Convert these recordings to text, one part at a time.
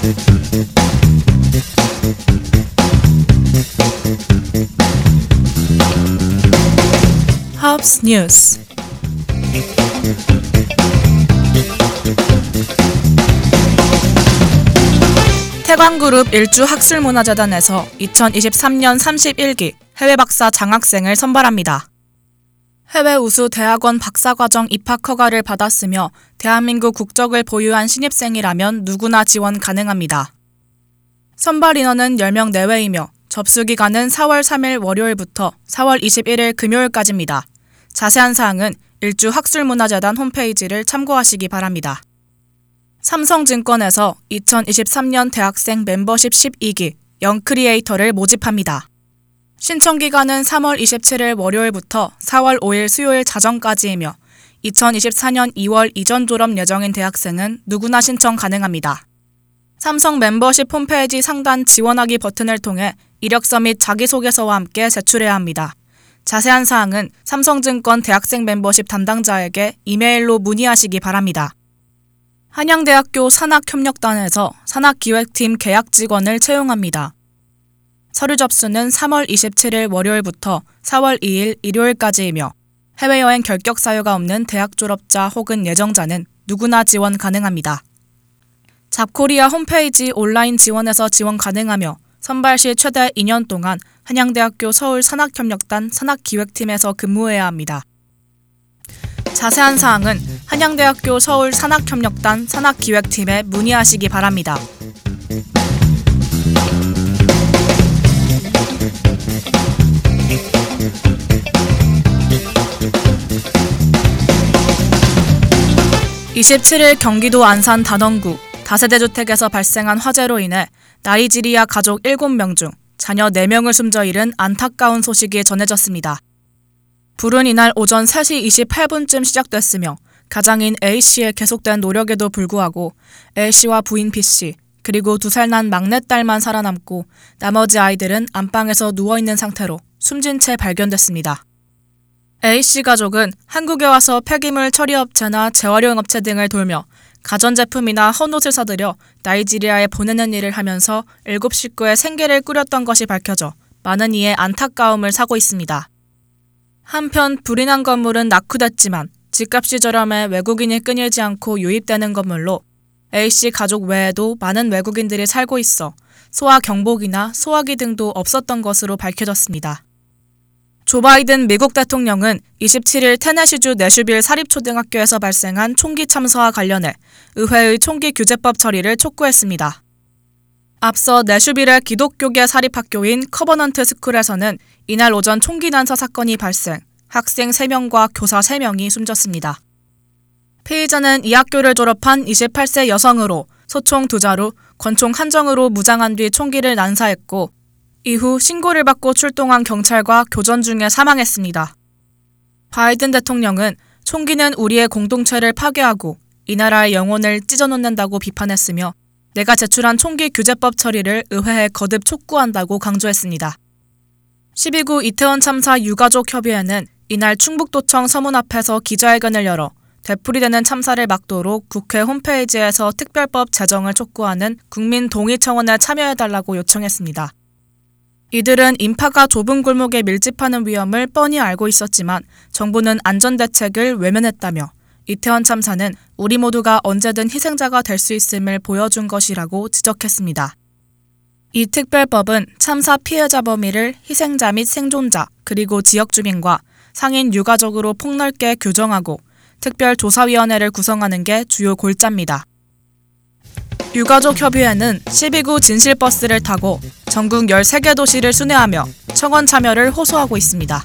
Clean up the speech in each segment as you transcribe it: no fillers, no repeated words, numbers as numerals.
Hobbs News. 태광그룹 일주학술문화재단에서 2023년 31기 해외박사 장학생을 선발합니다. 해외 우수 대학원 박사과정 입학 허가를 받았으며 대한민국 국적을 보유한 신입생이라면 누구나 지원 가능합니다. 선발 인원은 10명 내외이며 접수 기간은 4월 3일 월요일부터 4월 21일 금요일까지입니다. 자세한 사항은 일주학술문화재단 홈페이지를 참고하시기 바랍니다. 삼성증권에서 2023년 대학생 멤버십 12기 영크리에이터를 모집합니다. 신청 기간은 3월 27일 월요일부터 4월 5일 수요일 자정까지이며 2024년 2월 이전 졸업 예정인 대학생은 누구나 신청 가능합니다. 삼성 멤버십 홈페이지 상단 지원하기 버튼을 통해 이력서 및 자기소개서와 함께 제출해야 합니다. 자세한 사항은 삼성증권 대학생 멤버십 담당자에게 이메일로 문의하시기 바랍니다. 한양대학교 산학협력단에서 산학기획팀 계약 직원을 채용합니다. 서류 접수는 3월 27일 월요일부터 4월 2일 일요일까지이며 해외여행 결격 사유가 없는 대학 졸업자 혹은 예정자는 누구나 지원 가능합니다. 잡코리아 홈페이지 온라인 지원에서 지원 가능하며 선발 시 최대 2년 동안 한양대학교 서울 산학협력단 산학기획팀에서 근무해야 합니다. 자세한 사항은 한양대학교 서울 산학협력단 산학기획팀에 문의하시기 바랍니다. (27일) 경기도 안산 단원구 다세대 주택에서 발생한 화재로 인해 나이지리아 가족 7명 중 자녀 4명을 숨져 잃은 안타까운 소식이 전해졌습니다. 불은 이날 오전 3시 28분쯤 시작됐으며 가장인 A씨의 계속된 노력에도 불구하고 A씨와 부인 B씨 그리고 2살 난 막내딸만 살아남고 나머지 아이들은 안방에서 누워있는 상태로 숨진 채 발견됐습니다. A씨 가족은 한국에 와서 폐기물 처리업체나 재활용업체 등을 돌며 가전제품이나 헌옷을 사들여 나이지리아에 보내는 일을 하면서 7식구의 생계를 꾸렸던 것이 밝혀져 많은 이의 안타까움을 사고 있습니다. 한편 불이 난 건물은 낙후됐지만 집값이 저렴해 외국인이 끊이지 않고 유입되는 건물로 A씨 가족 외에도 많은 외국인들이 살고 있어 소화 경보기나 소화기 등도 없었던 것으로 밝혀졌습니다. 조 바이든 미국 대통령은 27일 테네시주 내슈빌 사립초등학교에서 발생한 총기 참사와 관련해 의회의 총기 규제법 처리를 촉구했습니다. 앞서 내슈빌의 기독교계 사립학교인 커버넌트 스쿨에서는 이날 오전 총기 난사 사건이 발생, 학생 3명과 교사 3명이 숨졌습니다. 피의자는 이 학교를 졸업한 28세 여성으로 소총 2자루, 권총 1정으로 무장한 뒤 총기를 난사했고 이후 신고를 받고 출동한 경찰과 교전 중에 사망했습니다. 바이든 대통령은 총기는 우리의 공동체를 파괴하고 이 나라의 영혼을 찢어놓는다고 비판했으며 내가 제출한 총기 규제법 처리를 의회에 거듭 촉구한다고 강조했습니다. 12구 이태원 참사 유가족 협의회는 이날 충북도청 서문 앞에서 기자회견을 열어 되풀이되는 참사를 막도록 국회 홈페이지에서 특별법 제정을 촉구하는 국민 동의청원에 참여해달라고 요청했습니다. 이들은 인파가 좁은 골목에 밀집하는 위험을 뻔히 알고 있었지만 정부는 안전대책을 외면했다며 이태원 참사는 우리 모두가 언제든 희생자가 될 수 있음을 보여준 것이라고 지적했습니다. 이 특별법은 참사 피해자 범위를 희생자 및 생존자 그리고 지역주민과 상인 유가족으로 폭넓게 규정하고 특별조사위원회를 구성하는 게 주요 골자입니다. 유가족협의회는 12구 진실버스를 타고 전국 13개 도시를 순회하며 청원 참여를 호소하고 있습니다.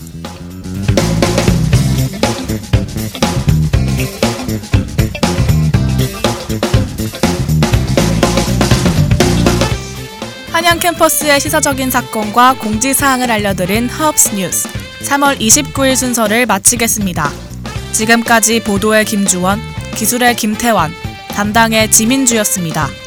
한양 캠퍼스의 시사적인 사건과 공지사항을 알려드린 Hobbs News 3월 29일 순서를 마치겠습니다. 지금까지 보도의 김주원, 기술의 김태환, 담당의 지민주였습니다.